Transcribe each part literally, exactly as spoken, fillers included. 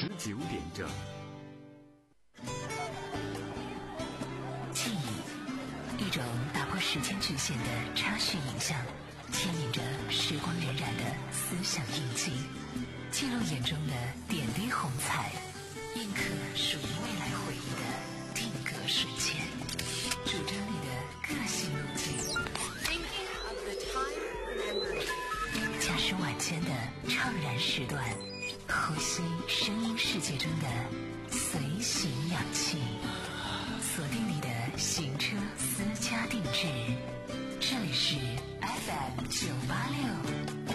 十九点整。 记忆，一种打破时间局限的插叙影像，牵引着时光荏苒的思想印记，记录眼中的点滴红彩，印刻属于未来回忆的定格瞬间，主张你的个性路径。驾驶晚间的怅然时段，呼吸声音世界中的随行氧气，锁定你的行车私家定制，这里是 F M 九八六。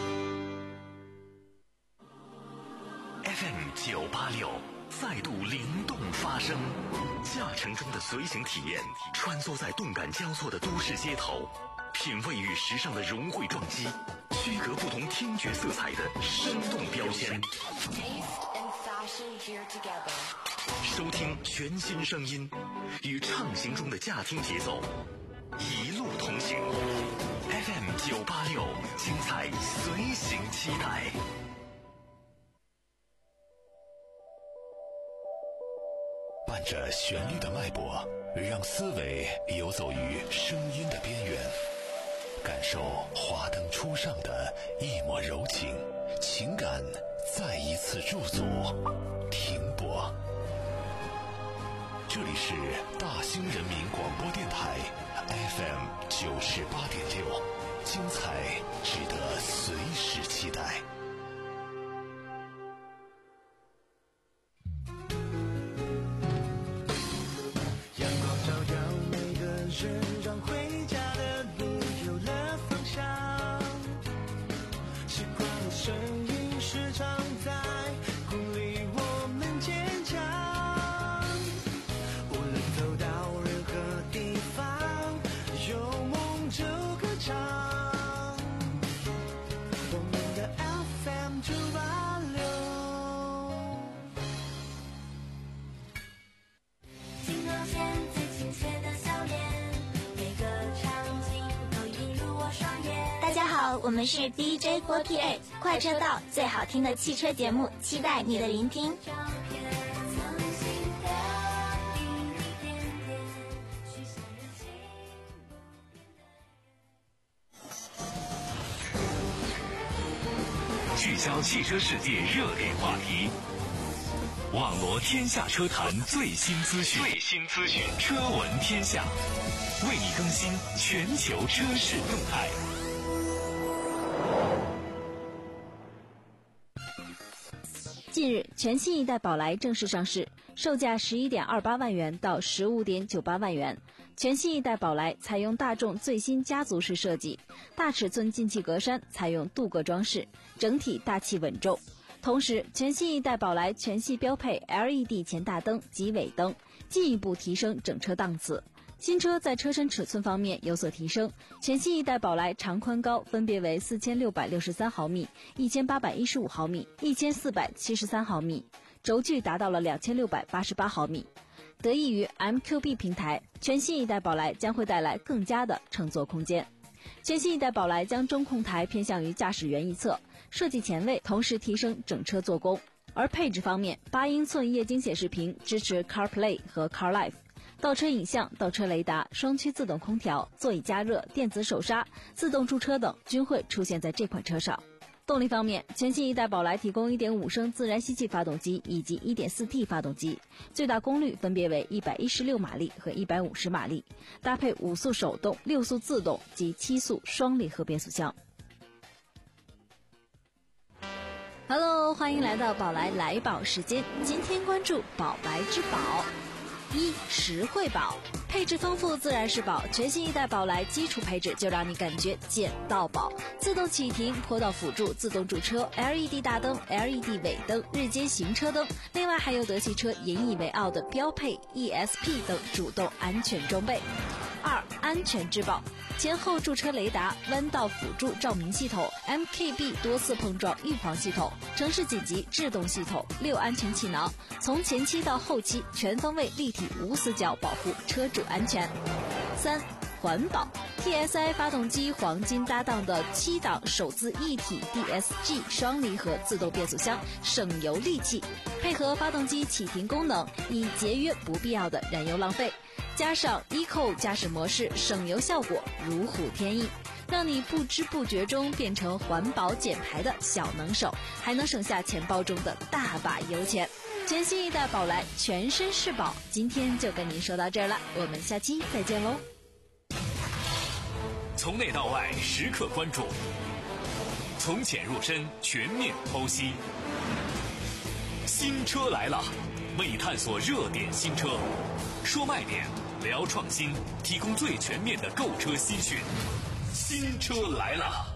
F M 九八六再度灵动发声，驾乘中的随行体验，穿梭在动感交错的都市街头，品味与时尚的融汇撞击，区隔不同听觉色彩的生动标签。收听全新声音，与畅行中的驾听节奏，一路同行。F M 九八六，精彩随行期待。伴着旋律的脉搏，让思维游走于声音的边缘，感受华灯初上的一抹柔情，情感再一次驻足停泊。这里是大兴人民广播电台 F M 九十八点六，精彩值得随时期待。 让回家的路有了方向，习惯的声音时常在鼓励我们坚强，无论走到任何地方，有梦就歌唱，我们的 F M 九八六。 听到现最亲切的笑脸，大家好，我们是 D J 四十八 快车道，最好听的汽车节目，期待你的聆听。 聚焦汽车世界热点话题，网罗天下车坛最新资讯，最新资讯，车闻天下，为你更新全球车市动态。 近日，全新一代宝来正式上市，售价 十一点二八万元到 十五点九八万元。全新一代宝来采用大众最新家族式设计，大尺寸进气格栅采用镀铬装饰，整体大气稳重。同时，全新一代宝来全系标配 L E D 前大灯及尾灯，进一步提升整车档次。新车在车身尺寸方面有所提升，全新一代宝来长宽高分别为四千六百六十三毫米、一千八百一十五毫米、一千四百七十三毫米，轴距达到了两千六百八十八毫米。得益于 M Q B 平台，全新一代宝来将会带来更佳的乘坐空间。全新一代宝来将中控台偏向于驾驶员一侧，设计前卫，同时提升整车做工。而配置方面，八英寸液晶显示屏支持 CarPlay 和 CarLife，倒车影像、倒车雷达、双区自动空调、座椅加热、电子手刹、自动驻车等均会出现在这款车上。动力方面，全新一代宝来提供 一点五升自然吸气发动机以及 一点四 T 发动机，最大功率分别为一百一十六马力和一百五十马力，搭配五速手动、六速自动及七速双离合变速箱。Hello， 欢迎来到宝来来宝时间，今天关注宝来之宝。一、实惠宝，配置丰富自然是宝，全新一代宝来基础配置就让你感觉捡到宝，自动启停、坡道辅助、自动驻车、L E D 大灯、L E D 尾灯、日间行车灯，另外还有德系车引以为傲的标配 E S P 等主动安全装备。二、安全之宝，前后驻车雷达、弯道辅助照明系统、M K B 多次碰撞预防系统、城市紧急制动系统、六安全气囊，从前期到后期全方位立体无死角保护车主安全。三、环保， T S I 发动机黄金搭档的七档手自一体 D S G 双离合自动变速箱，省油利器，配合发动机启停功能，以节约不必要的燃油浪费。加上 Eco 驾驶模式，省油效果如虎添翼，让你不知不觉中变成环保减排的小能手，还能省下钱包中的大把油钱。全新一代宝来全身是宝，今天就跟您说到这儿了，我们下期再见喽。 从内到外时刻关注，从浅入深全面剖析。新车来了，为你探索热点新车，说卖点，聊创新，提供最全面的购车资讯。新车来了。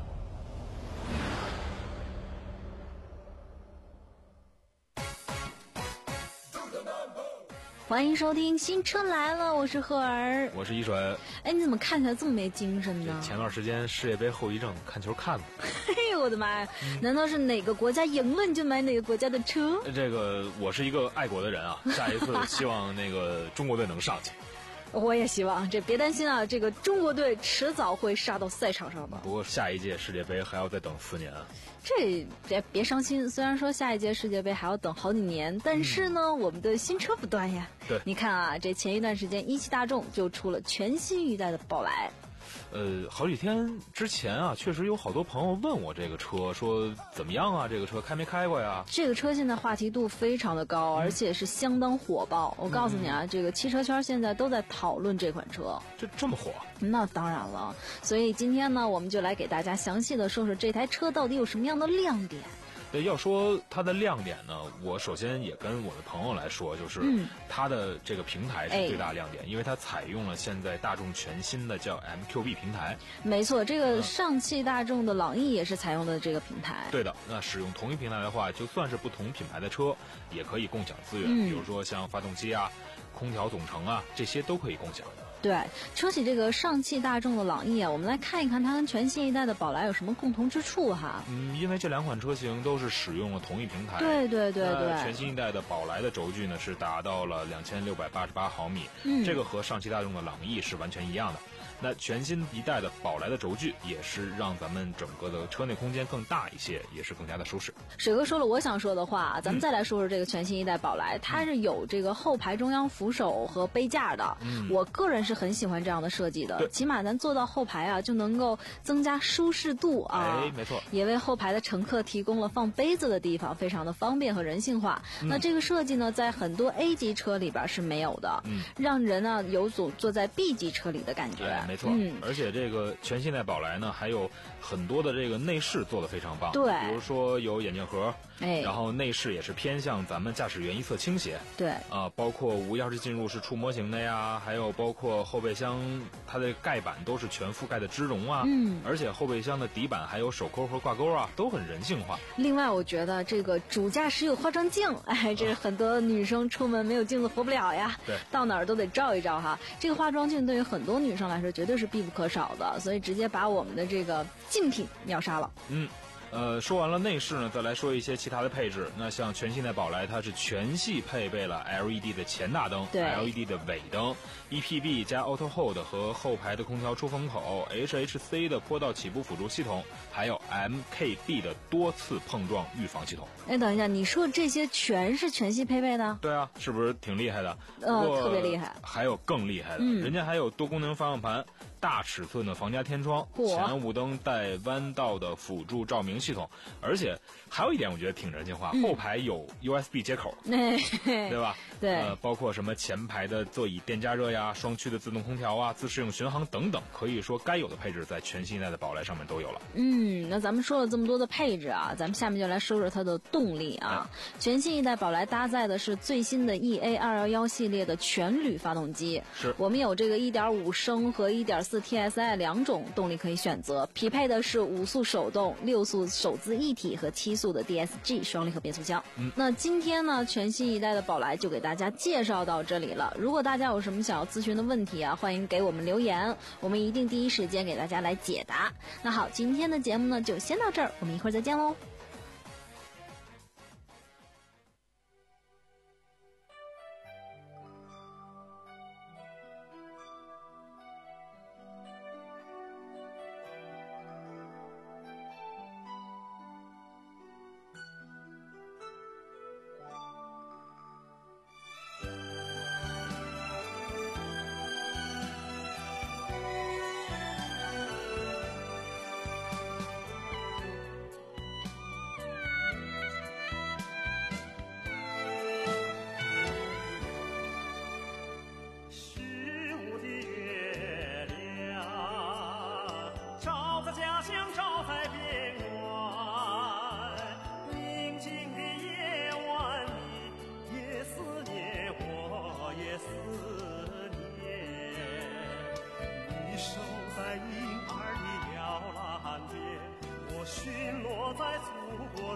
欢迎收听新车来了，我是赫儿， 我是一水。 哎，你怎么看起来这么没精神呢？ 前段时间世界杯后遗症，看球看了。 嘿，我的妈呀！嗯、难道是哪个国家赢了你就买哪个国家的车？ 这个我是一个爱国的人啊，下一次希望那个中国队能上去。 我也希望，这别担心啊，这个中国队迟早会杀到赛场上的。 不过下一届世界杯还要再等四年啊。 这别别伤心，虽然说下一届世界杯还要等好几年，但是呢，嗯、我们的新车不断呀。 对， 你看啊，这前一段时间一汽大众就出了全新一代的宝来。 呃，好几天之前啊，确实有好多朋友问我这个车，说怎么样啊？这个车开没开过呀？ 这个车现在话题度非常的高，而且是相当火爆。我告诉你啊，嗯、这个汽车圈现在都在讨论这款车。 这这么火？ 那当然了。所以今天呢，我们就来给大家详细的说说这台车到底有什么样的亮点。 对，要说它的亮点呢，我首先也跟我的朋友来说，就是它的这个平台是最大亮点，嗯、因为它采用了现在大众全新的叫 M Q B 平台。 没错，这个上汽大众的朗逸也是采用的这个平台。 对的，那使用同一平台的话，就算是不同品牌的车，也可以共享资源， 嗯、 比如说像发动机啊、空调总成啊，这些都可以共享。 对，说起这个上汽大众的朗逸啊，我们来看一看它跟全新一代的宝来有什么共同之处哈。 嗯，因为这两款车型都是使用了同一平台。 对对对对。 全新一代的宝来的轴距呢是达到了两千六百八十八毫米， 嗯， 这个和上汽大众的朗逸是完全一样的。那全新一代的宝来的轴距也是让咱们整个的车内空间更大一些，也是更加的舒适。 水哥说了我想说的话，咱们再来说说这个全新一代宝来，嗯、它是有这个后排中央扶手和杯架的。嗯，我个人是很喜欢这样的设计的，起码咱坐到后排啊，就能够增加舒适度啊。 哎，没错， 也为后排的乘客提供了放杯子的地方，非常的方便和人性化。嗯、那这个设计呢，在很多 A 级车里边是没有的，嗯，让人呢有种坐在 B 级车里的感觉。 哎，没错，嗯，而且这个全新一代宝来呢，还有很多的这个内饰做得非常棒， 对， 比如说有眼镜盒， 哎， 然后内饰也是偏向咱们驾驶员一侧倾斜， 对， 啊、呃，包括无钥匙进入是触摸型的呀，还有包括后备箱它的盖板都是全覆盖的织绒啊， 嗯， 而且后备箱的底板还有手扣和挂钩啊，都很人性化。 另外，我觉得这个主驾驶有化妆镜，哎，这是很多女生出门没有镜子活不了呀， 对， 到哪儿都得照一照哈。这个化妆镜对于很多女生来说绝对是必不可少的，所以直接把我们的这个竞品秒杀了。 嗯。呃，说完了内饰呢，再来说一些其他的配置。那像全新的宝来，它是全系配备了 L E D 的前大灯，对 L E D 的尾灯 ，E P B 加 Auto Hold 和后排的空调出风口 ，H H C 的坡道起步辅助系统，还有 M K B 的多次碰撞预防系统。 哎，等一下，你说这些全是全系配备的？ 对啊，是不是挺厉害的？ 呃，特别厉害。 还有更厉害的， 嗯、 人家还有多功能方向盘。大尺寸的防夹天窗，前雾灯带弯道的辅助照明系统，而且还有一点我觉得挺人性化，嗯、后排有 U S B 接口，对吧？ 对， 呃，包括什么前排的座椅电加热呀、双区的自动空调啊、自适应巡航等等，可以说该有的配置在全新一代的宝来上面都有了。 嗯，那咱们说了这么多的配置啊，咱们下面就来说说它的动力啊。哎、全新一代宝来搭载的是最新的 E A 二一一系列的全铝发动机， 是我们有这个 一点五 升和 一点四 T S I 两种动力可以选择，匹配的是五速手动、六速手自一体和七速的 D S G 双离合变速箱。嗯，那今天呢，全新一代的宝来就给大家介绍到这里了。如果大家有什么想要咨询的问题啊，欢迎给我们留言，我们一定第一时间给大家来解答。那好，今天的节目呢就先到这儿，我们一会儿再见喽。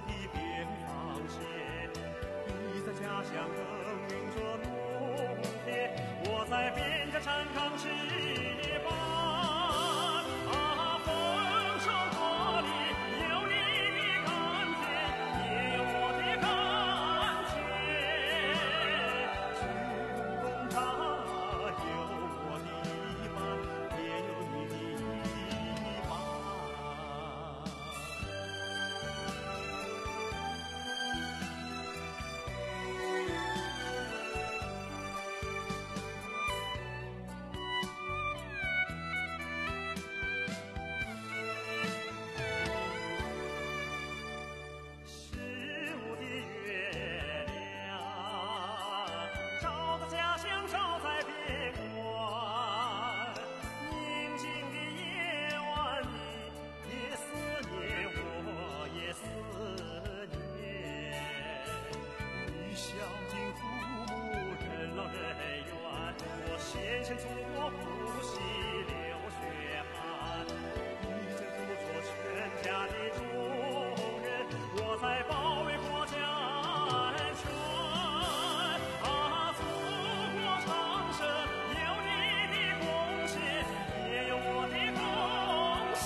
的边防线。你在家乡耕耘着农田，我在边疆站岗值班。啊，丰收过里有你的甘甜，也有我的甘甜。军功章有我的一半，也有你的一半。十五的月亮照在家乡，照在边关。宁静的夜晚，你也思念，我也思念。你孝敬父母，任劳任怨，我献身祖国，不惜流血汗。你在辅佐全家的重任，我在保卫国家安全。啊，祖国昌盛，有你的贡献，也有我的贡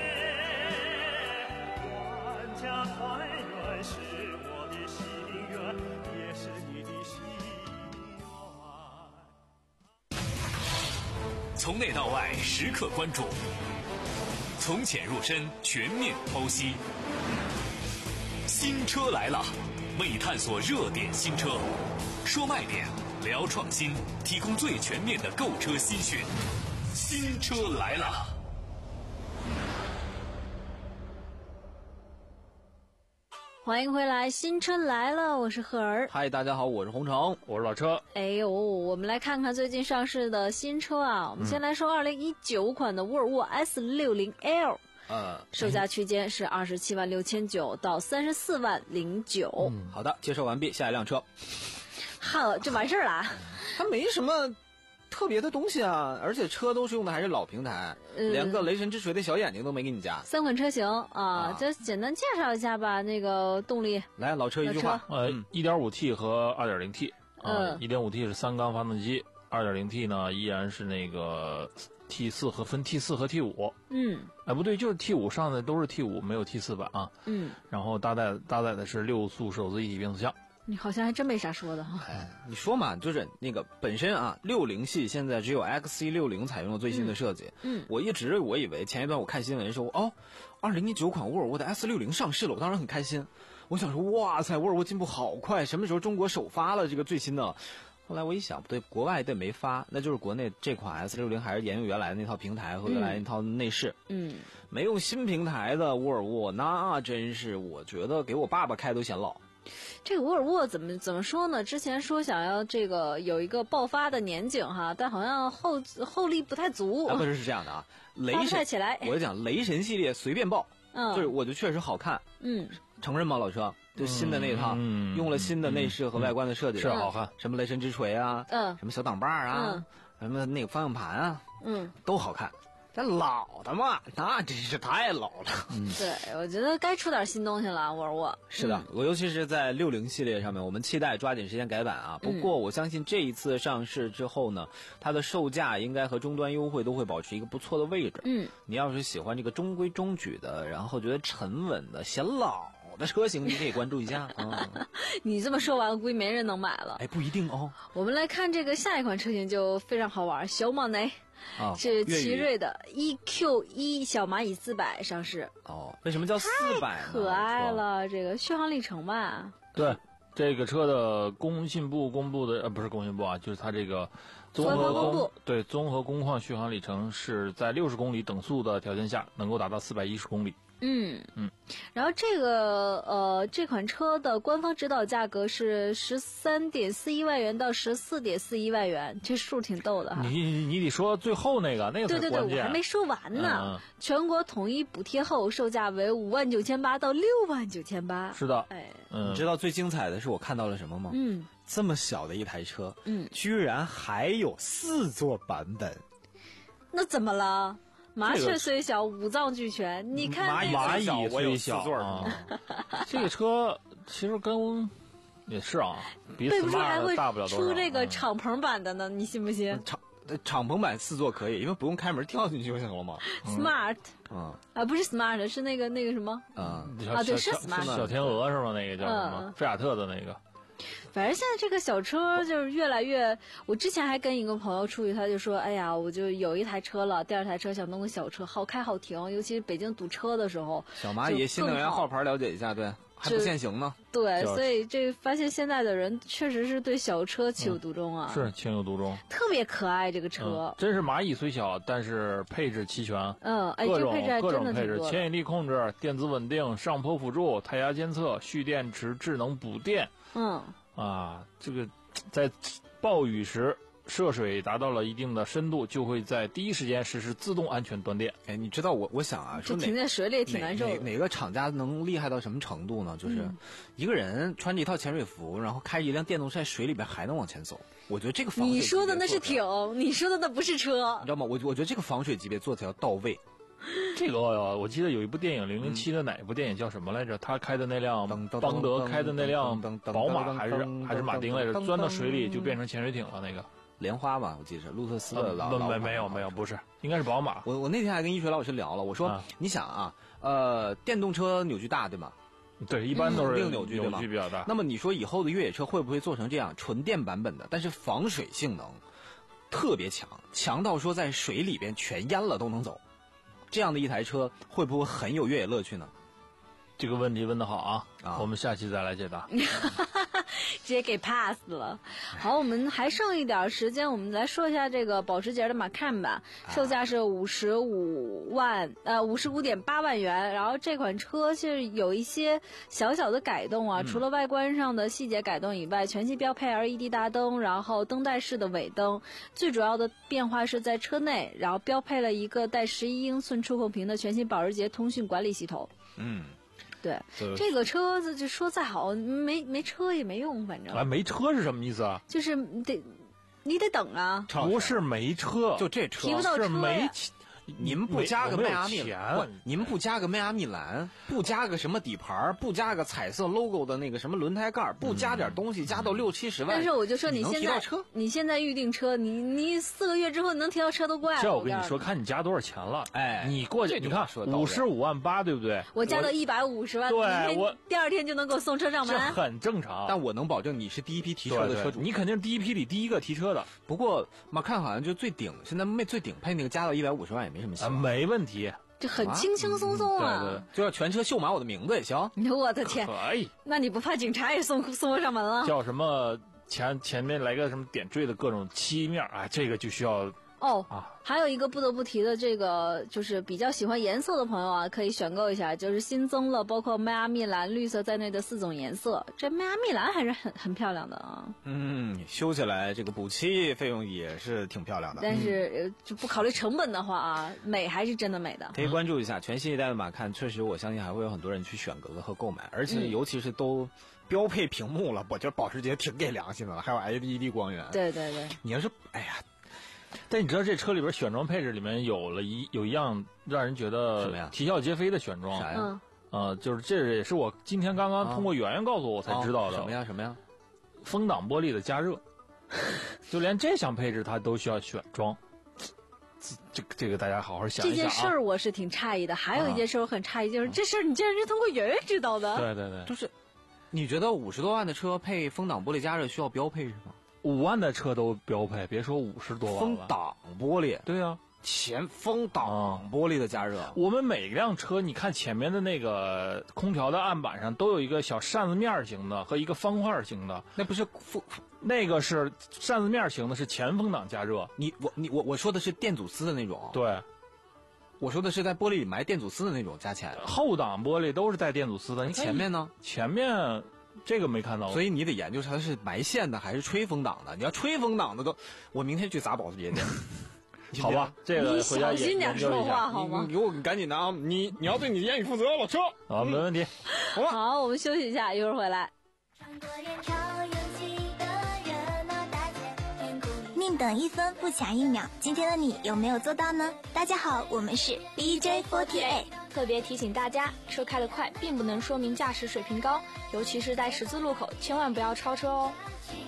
献。万家团圆是我的心愿，也是你的心愿。 从内到外时刻关注，从浅入深全面剖析。新车来了，为探索热点新车，说卖点，聊创新，提供最全面的购车新讯。新车来了。 欢迎回来，新车来了，我是赫儿。 嗨，大家好，我是洪城， 我是老车。 哎呦，我们来看看最近上市的新车啊。我们先来说二零一九款的沃尔沃 S 六十 L， 呃， 售价区间是二十七万六千九到三十四万零九。 嗯，好的，介绍完毕，下一辆车。 好，就完事儿了。 它没什么特别的东西啊，而且车都是用的还是老平台， 嗯连个雷神之锤的小眼睛都没给你加。 三款车型啊， 啊就简单介绍一下吧。那个动力， 来，老车一句话， 呃，一点五 T 和二点零 T， 嗯啊，一点五 T 是三缸发动机，二点零 T 呢依然是那个 T 四和分 T 四和 T 五。 嗯哎，不对，就是 T 五上的都是 T 五，没有 T 四版啊。 嗯， 然后搭载搭载的是六速手自一体变速箱。 你好像还真没啥说的哈。 哎，你说嘛，就是那个本身啊，六零系现在只有 X C 六十采用了最新的设计。 嗯， 我一直我以为前一段我看新闻说，哦，二零一九款沃尔沃的 S 六十上市了，我当时很开心。我想说，哇塞，沃尔沃进步好快，什么时候中国首发了这个最新的？后来我一想，不对，国外的没发，那就是国内这款 S 六十还是沿用原来的那套平台和原来那套内饰。 嗯， 没用新平台的沃尔沃，那真是我觉得给我爸爸开都显老。 这个沃尔沃怎么怎么说呢？之前说想要这个有一个爆发的年景哈，但好像后后力不太足。 啊，不是是这样的啊，雷发不神太起来我就讲雷神系列随便爆， 嗯， 就是我就确实好看， 嗯， 承认吗，老车？就新的那一套， 嗯用了新的内饰和外观的设计， 是好看。 什么雷神之锤啊， 嗯什么小挡把啊，什么那个方向盘啊， 嗯， 都好看。但老的嘛，那真是太老了。 嗯， 对，我觉得该出点新东西了，沃尔沃。 是的，我尤其是在六零系列上面，我们期待抓紧时间改版啊。不过我相信这一次上市之后呢，它的售价应该和终端优惠都会保持一个不错的位置。 嗯， 你要是喜欢这个中规中矩的，然后觉得沉稳的、显老的车型，你可以关注一下啊。 你这么说完，估计没人能买了。 哎，不一定哦。 我们来看这个下一款车型就非常好玩，小马内。 啊， 是奇瑞的 E Q 一 小蚂蚁四百上市。 哦，为什么叫四百呢？ 可爱了，这个续航里程吧。 对，这个车的工信部公布的呃不是工信部啊，就是它这个综合官方公布工对综合工况续航里程是在六十公里等速的条件下能够达到四百一十公里。 嗯嗯， 然后这个呃这款车的官方指导价格是十三点四一万元到十四点四一万元，这数挺逗的哈。 你你得说最后那个那个对对对， 关键我还没说完呢。 嗯、 全国统一补贴后，售价为五万九千八到六万九千八。 是的， 哎， 嗯， 你知道最精彩的是我看到了什么吗？ 嗯， 这么小的一台车， 嗯， 居然还有四座版本。 那怎么了？ 麻雀虽小，五脏俱全。你看蚂蚁蚂蚁我有虽小四座啊，这个车其实跟也是啊，比备不出还 Smart 会大不了多少。 出这个嗯敞篷版的呢，你信不信敞敞篷版四座可以，因为不用开门跳进去就行了嘛。 ？Smart 嗯啊，不是 Smart， 是那个那个什么？ 嗯， 小啊对是小 Smart 小天鹅是吗？那个叫什么嗯？ 菲亚特的那个。 反正现在这个小车就是越来越，我之前还跟一个朋友出去，他就说，哎呀，我就有一台车了，第二台车想弄个小车，好开好停，尤其是北京堵车的时候。 小蚂蚁新能源号牌了解一下，对，还不限行呢。 对， 就是所以这发现现在的人确实是对小车情有独钟啊， 是情有独钟。 特别可爱这个车嗯，。真是蚂蚁虽小，但是配置齐全。 嗯，哎， 各种这配置还各真种配置， 的挺多的。 牵引力控制、电子稳定、上坡辅助、胎压监测、蓄电池智能补电嗯， 啊，这个在暴雨时涉水达到了一定的深度，就会在第一时间实施自动安全断电。 哎，你知道我我想啊， 这说哪停在水里也挺哪难受的。 哪哪个厂家能厉害到什么程度呢？就是一个人穿着一套潜水服，然后开着一辆电动车在水里边还能往前走。我觉得这个防水你说的那是级别做得艇，你说的那不是车你知。道吗？我我觉得这个防水级别做的要到位。 这个我记得有一部电影《零零七》的哪一部电影叫什么来着？他开的那辆噔噔噔邦德开的那辆噔噔噔宝马噔还是噔还是马丁来着？ 噔噔钻到水里就变成潜水艇了那个。 莲花吧，我记得是路特斯的老不老没没有没有，不是，应该是宝马。 我我那天还跟一水老师聊了，我说、 啊你想啊，呃，电动车扭矩大对吗？ 对，一般都是定扭矩对吗扭矩比较大。 那么你说以后的越野车会不会做成这样纯电版本的，但是防水性能特别强，强到说在水里边全淹了都能走？这样的一台车会不会很有越野乐趣呢？ 这个问题问得好啊， 啊我们下期再来解答。 直接给 pass 了。好，我们还剩一点时间，我们来说一下这个保时捷的马看吧，售价是五十五万，呃，五十五点八万元。然后这款车是有一些小小的改动啊，除了外观上的细节改动以外，全系标配 L E D 大灯，然后灯带式的尾灯。最主要的变化是在车内，然后标配了一个带十一英寸触控屏的全新保时捷通讯管理系统。 嗯。 对， 对这个车子就说再好，没没车也没用，反正哎，没车是什么意思啊？ 就是你得你得等啊。 不是没车， 就这车提不到车呀是没钱。 你们不加个没迈阿密有钱不，你们不加个迈阿密蓝，不加个什么底盘，不加个彩色 logo 的那个什么轮胎盖，不加点东西，加到六七十万。 但是我就说你能现在提到车， 你现在预定车，你你四个月之后能提到车都怪了。我告诉这我跟你说，看你加多少钱了。 哎你过去， 这句你看话说得到位五十五万八，对不对？ 我加到一百五十万， 对明天我第二天就能给我送车上这门。 很正常。 但我能保证你是第一批提车对对的车主。 你肯定是第一批里第一个提车的不过马看好像就最顶，现在没最顶配那个加到一百五十万也没什么希啊， 望。 没问题。 就很轻轻松松啊！ 对对就要全车绣满我的名字也行。 我的天， 可以那你不怕警察也送送我上门了？ 叫什么前前面来个什么点缀的各种漆面啊，这个就需要哦啊。 还有一个不得不提的，这个就是比较喜欢颜色的朋友啊，可以选购一下，就是新增了包括迈阿密蓝、绿色在内的四种颜色。这迈阿密蓝还是很很漂亮的啊。 嗯，修起来这个补漆费用也是挺漂亮的。 但是、呃、就不考虑成本的话啊，美还是真的美的。 可以关注一下全新一代的马看，确实我相信还会有很多人去选择和购买，而且嗯尤其是都标配屏幕了，我觉得保时捷挺给良心的了，还有 L E D 光源。 对对对， 你要是哎呀， 但你知道这车里边选装配置里面有了一有一样让人觉得什么呀啼笑皆非的选装啥呀？ 嗯， 呃，就是这也是我今天刚刚通过圆圆告诉我才知道的。 哦什么呀？什么呀？ 风挡玻璃的加热，就连这项配置它都需要选装。这个这个大家好好想这一想啊。 件事儿我是挺诧异的。还有一件事我很诧异，就是这事儿你竟然是通过圆圆知道的。 对对对， 就是你觉得五十多万的车配风挡玻璃加热需要标配是吗？ 五万的车都标配，别说五十多万了。 风挡玻璃， 对啊， 前风挡玻璃的加热。 我们每辆车，你看前面的那个空调的案板上都有一个小扇子面型的和一个方块型的， 那不是风， 那个是扇子面型的，是前风挡加热。 你我你我我说的是电阻丝的那种。 对， 我说的是在玻璃里埋电阻丝的那种加起来的。 后挡玻璃都是带电阻丝的。你看前面呢？ 前面这个没看到， 所以你得研究它是埋线的还是吹风挡的。你要吹风挡的都，我明天去砸保时捷店。 好吧，这个你回家小心点研究一下说话好吗你？你给我赶紧的啊！你你要对你的言语负责，老车。 啊，没问题。 好，我们休息一下，一会儿回来。 穿过人潮拥挤的热闹大街，天空里命等一分，不抢一秒。今天的你有没有做到呢？大家好，我们是 D J 四十八。 特别提醒大家，车开得快并不能说明驾驶水平高，尤其是在十字路口，千万不要超车哦。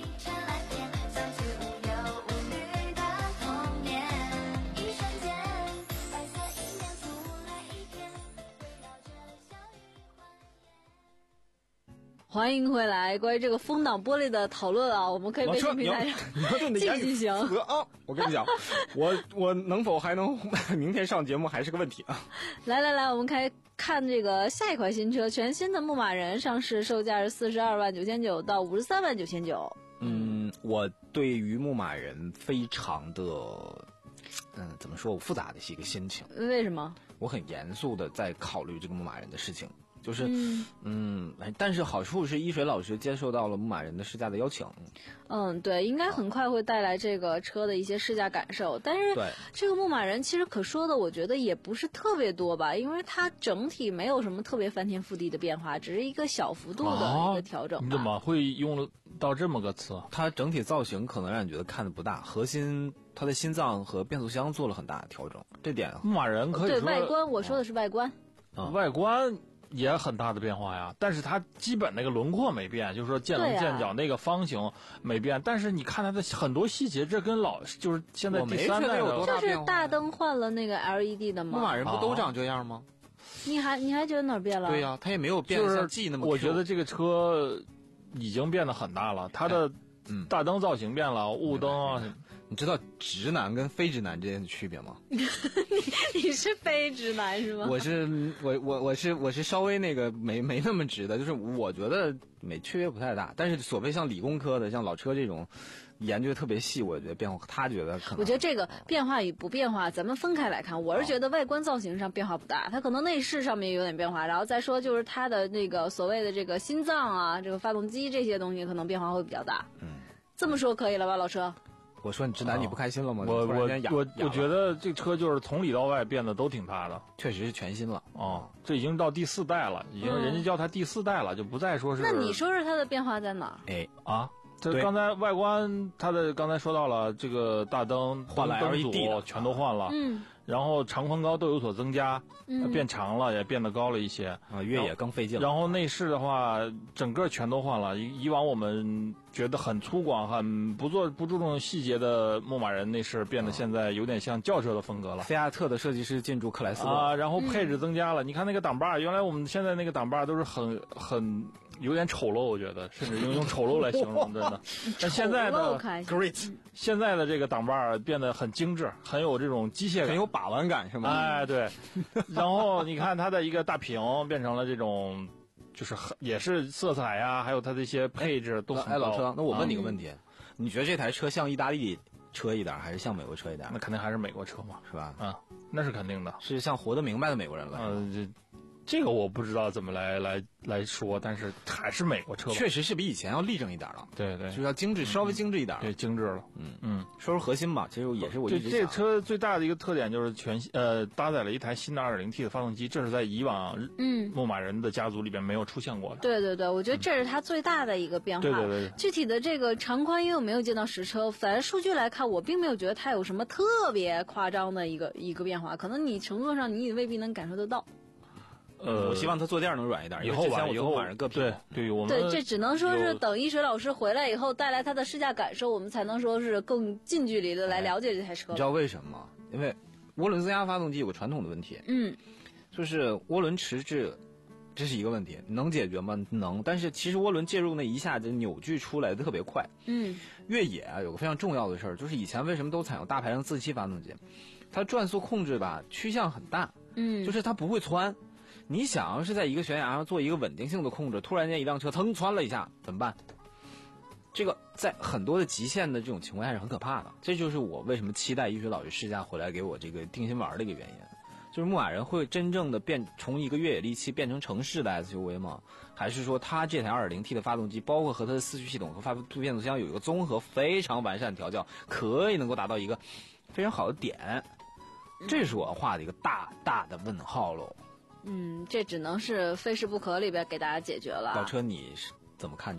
欢迎回来，关于这个风挡玻璃的讨论啊，我们可以微信平台上继续进行啊！我跟你讲，我我能否还能明天上节目还是个问题啊！ 来来来，我们开看这个下一款新车，全新的牧马人上市，售价是四十二万九千九到五十三万九千九。 嗯，我对于牧马人非常的，嗯，怎么说，我复杂的是一个心情。 为什么？ 我很严肃的在考虑这个牧马人的事情。就是， 嗯, 嗯，但是好处是一水老师接受到了牧马人的试驾的邀请。 嗯，对，应该很快会带来这个车的一些试驾感受。但是这个牧马人其实可说的，我觉得也不是特别多吧，因为它整体没有什么特别翻天覆地的变化，只是一个小幅度的一个调整吧、 啊。你怎么会用到这么个词？ 它整体造型可能让你觉得看的不大，核心它的心脏和变速箱做了很大的调整，这点牧马人可以说对外观，我说的是外观， 嗯、外观。也很大的变化呀，但是它基本那个轮廓没变，就是说见棱见角那个方形没变，啊、但是你看它的很多细节，这跟老就是现在第三代的就是大灯换了那个 L E D 的吗？ 牧马人不都长这样吗？ 你还你还觉得哪儿变了？ 对呀、啊，它也没有变得像 G 那么 Q。 我觉得这个车已经变得很大了，它的大灯造型变了，雾灯啊。 你知道直男跟非直男之间的区别吗？ 你你是非直男是吗？ 我是我我我是我是稍微那个没没那么直的，就是我觉得没区别不太大。但是所谓像理工科的，像老车这种研究特别细，我觉得变化，他觉得可能。 我觉得这个变化与不变化，咱们分开来看。我是觉得外观造型上变化不大，它可能内饰上面有点变化，然后再说就是它的那个所谓的这个心脏啊，这个发动机这些东西可能变化会比较大。 嗯， 这么说可以了吧，老车？ 我说你直男你不开心了吗？ 我我我我觉得这车就是从里到外变得都挺大的， 确实是全新了。 哦，这已经到第四代了，已经、嗯、人家叫它第四代了，就不再说是。 那你说说它的变化在哪？ 哎啊，这刚才外观它的刚才说到了，这个大灯换了 L E D 全都换了， 嗯， 然后长宽高都有所增加， 嗯， 变长了也变得高了一些啊，越野更费劲了。 然后内饰的话，整个全都换了。以以往我们觉得很粗犷、很不做不注重细节的牧马人内饰，变得现在有点像轿车的风格了。 菲亚特的设计师进驻克莱斯勒啊，然后配置增加了。嗯、你看那个挡把，原来我们现在那个挡把都是很很有点丑陋，我觉得甚至用用丑陋来形容，真的。但现在的 Great， 现在的这个挡把变得很精致，很有这种机械感， 很有把玩感，是吗？ 哎，对。然后你看它的一个大屏变成了这种。就是也是色彩呀，还有它的一些配置都很高。 哎，老车，那我问你个问题，嗯、你觉得这台车像意大利车一点，还是像美国车一点？ 那肯定还是美国车嘛， 是吧？ 啊，那是肯定的， 是像活得明白的美国人了。 嗯、呃，这这个我不知道怎么来来来说，但是还是美国车吧， 确实是比以前要立正一点了。 对对， 就是要精致，稍微精致一点。 对，精致了。 嗯嗯， 说说核心吧，其实也是我一直这这车最大的一个特点就是全呃搭载了一台新的 二点零 T 的发动机，这是在以往嗯牧马人的家族里边没有出现过的。 对对对，我觉得这是它最大的一个变化。 对对对。 具体的这个长宽，因为我没有见到实车，反正数据来看，我并没有觉得它有什么特别夸张的一个一个变化，可能你乘坐上你也未必能感受得到。 呃， 我希望它坐垫能软一点， 以后吧， 以后晚上各对对，我们对这只能说是等一水老师回来以后带来他的试驾感受，我们才能说是更近距离的来了解这台车。 你知道为什么吗？因为涡轮增压发动机有个传统的问题， 嗯， 就是涡轮迟滞，这是一个问题，能解决吗？能，但是其实涡轮介入那一下子扭矩出来的特别快。 嗯， 越野啊有个非常重要的事儿，就是以前为什么都采用大排量自吸发动机，它转速控制吧趋向很大， 嗯， 就是它不会窜。你想要是在一个悬崖上做一个稳定性的控制，突然间一辆车腾窜了一下，怎么办？这个在很多的极限的这种情况下是很可怕的。这就是我为什么期待一水老师试驾回来给我这个定心丸的一个原因。就是牧马人会真正的变从一个越野利器变成城市的 S U V 吗？还是说它这台 二点零 T 的发动机，包括和它的四驱系统和发变速箱有一个综合非常完善的调教，可以能够达到一个非常好的点？这是我画的一个大大的问号喽。 嗯，这只能是非试不可里边给大家解决了。 老车，你是怎么看这事儿？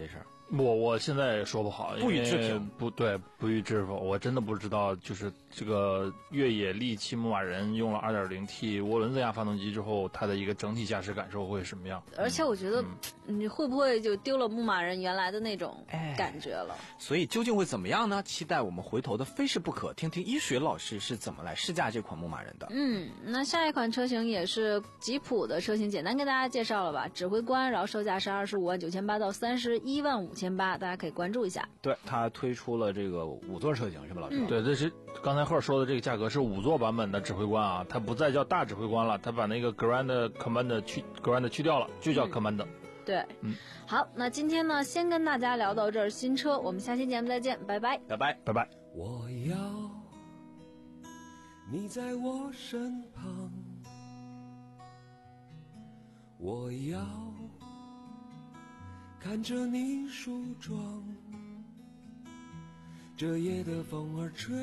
我我现在也说不好， 不予置评。 不对，不予置否。我真的不知道，就是这个越野利七牧马人用了 二点零 T 涡轮增压发动机之后，它的一个整体驾驶感受会什么样？ 而且我觉得，你会不会就丢了牧马人原来的那种感觉了？ 哎、所以究竟会怎么样呢？期待我们回头的非试不可，听听一水老师是怎么来试驾这款牧马人的。 嗯，那下一款车型也是吉普的车型，简单跟大家介绍了吧。指挥官，然后售价是二十五万九千八到三十一万五千八，大家可以关注一下。 对，它推出了这个五座车型是吧，老师？ 嗯、 对，这是刚才赫说的这个价格是五座版本的指挥官啊，它不再叫大指挥官了，它把那个 Grand Command 去 Grand 去掉了，就叫 Command。嗯对， 嗯， 好，那今天呢，先跟大家聊到这儿，新车，我们下期节目再见，拜拜， 拜拜， 拜拜。 我要你在我身旁，我要看着你梳妆，这夜的风儿吹，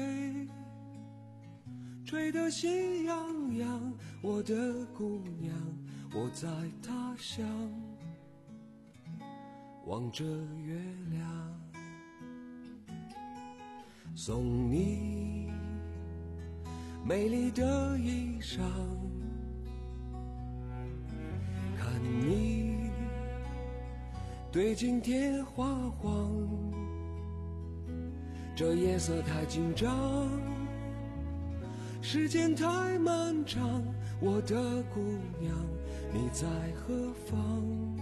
吹得心痒痒，我的姑娘，我在他乡。望着月亮，送你美丽的衣裳，看你对镜贴花黄，这夜色太紧张，时间太漫长，我的姑娘，你在何方？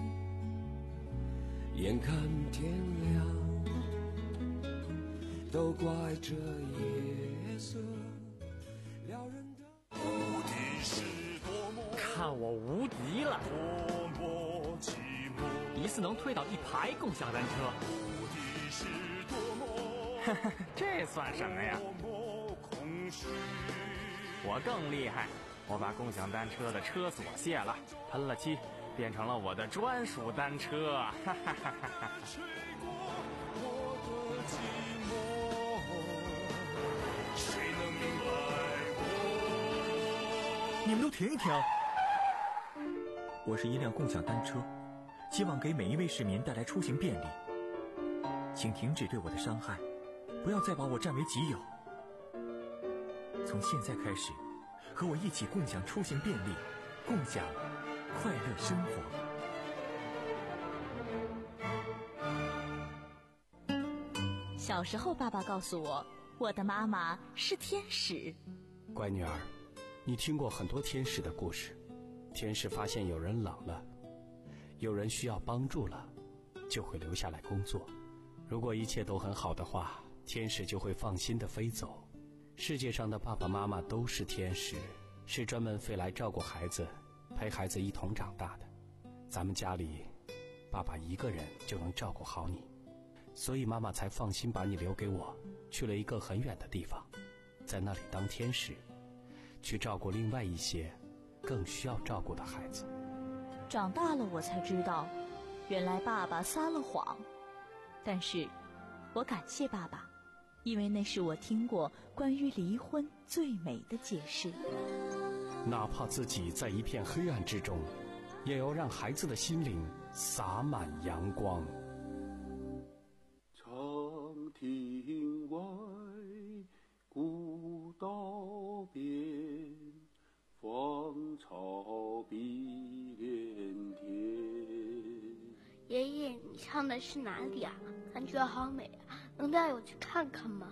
眼看天亮，都怪这夜色撩人的。无敌是多么， 看我无敌了！ 多么寂寞， 一次能推倒一排共享单车。 无敌是多么， 这算什么呀？ 多么空虚。 我更厉害，我把共享单车的车锁卸了，喷了漆。变成了我的专属单车，哈哈哈哈哈！ 吹过我的寂寞，谁能明白我？ 你们都停一停！我是一辆共享单车，希望给每一位市民带来出行便利。请停止对我的伤害，不要再把我占为己有。从现在开始，和我一起共享出行便利，共享快乐生活。 小时候，爸爸告诉我，我的妈妈是天使。 乖女儿，你听过很多天使的故事。天使发现有人冷了，有人需要帮助了，就会留下来工作。如果一切都很好的话，天使就会放心地飞走。世界上的爸爸妈妈都是天使，是专门飞来照顾孩子，陪孩子一同长大的。咱们家里，爸爸一个人就能照顾好你，所以妈妈才放心把你留给我，去了一个很远的地方，在那里当天使，去照顾另外一些更需要照顾的孩子。 长大了我才知道，原来爸爸撒了谎，但是我感谢爸爸，因为那是我听过关于离婚最美的解释。 哪怕自己在一片黑暗之中，也要让孩子的心灵洒满阳光。 长亭外，古道边，芳草碧连天。 爷爷，你唱的是哪里啊？感觉好美啊，能带我去看看吗？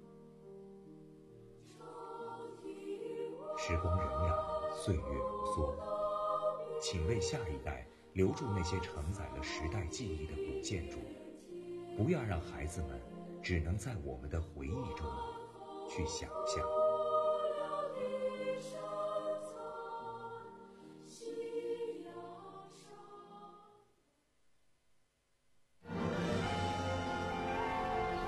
时光荏苒，岁月如梭，请为下一代留住那些承载了时代记忆的古建筑，不要让孩子们只能在我们的回忆中去想象。